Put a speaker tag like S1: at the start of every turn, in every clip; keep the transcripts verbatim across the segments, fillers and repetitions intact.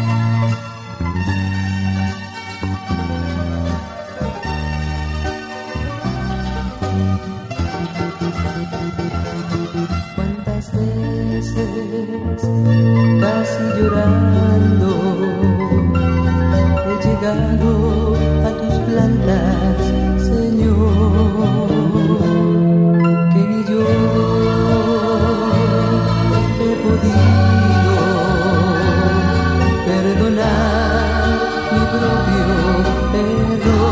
S1: Cuántas veces, casi llorando, he llegado a tus plantas, Señor, que ni yo he podido perdonar mi propio error.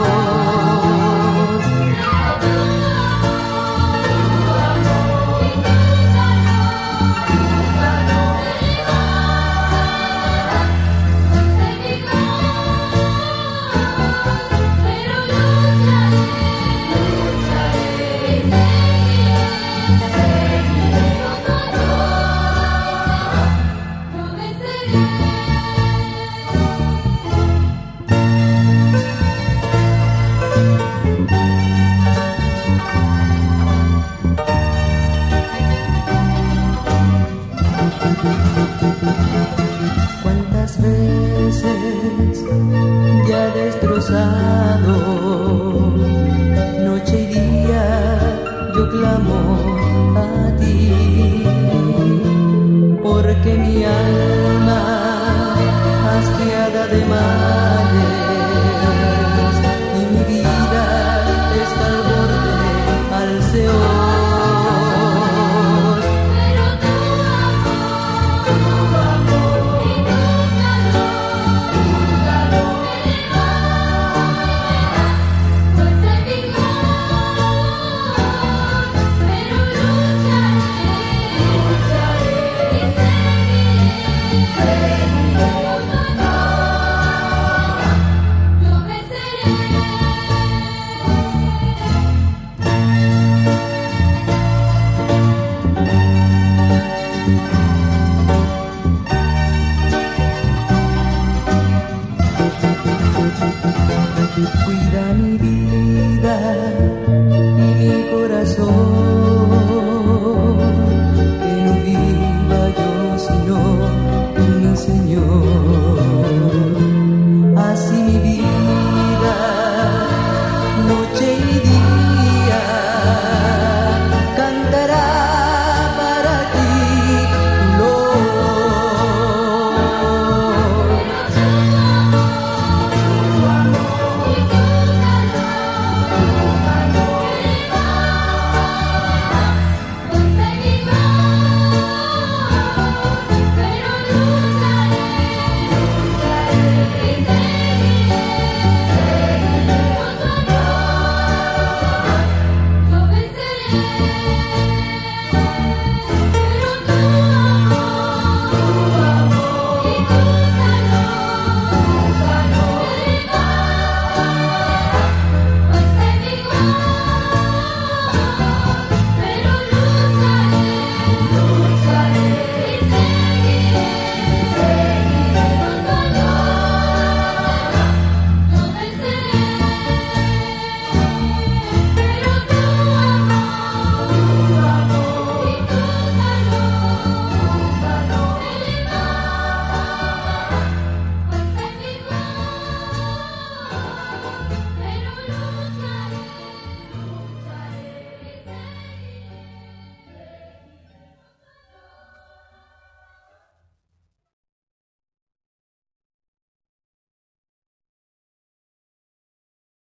S1: Cuántas veces ya destrozado, noche y día yo clamo a ti, porque mi alma hastiada de males y mi vida está al borde al Seol.
S2: Thank you.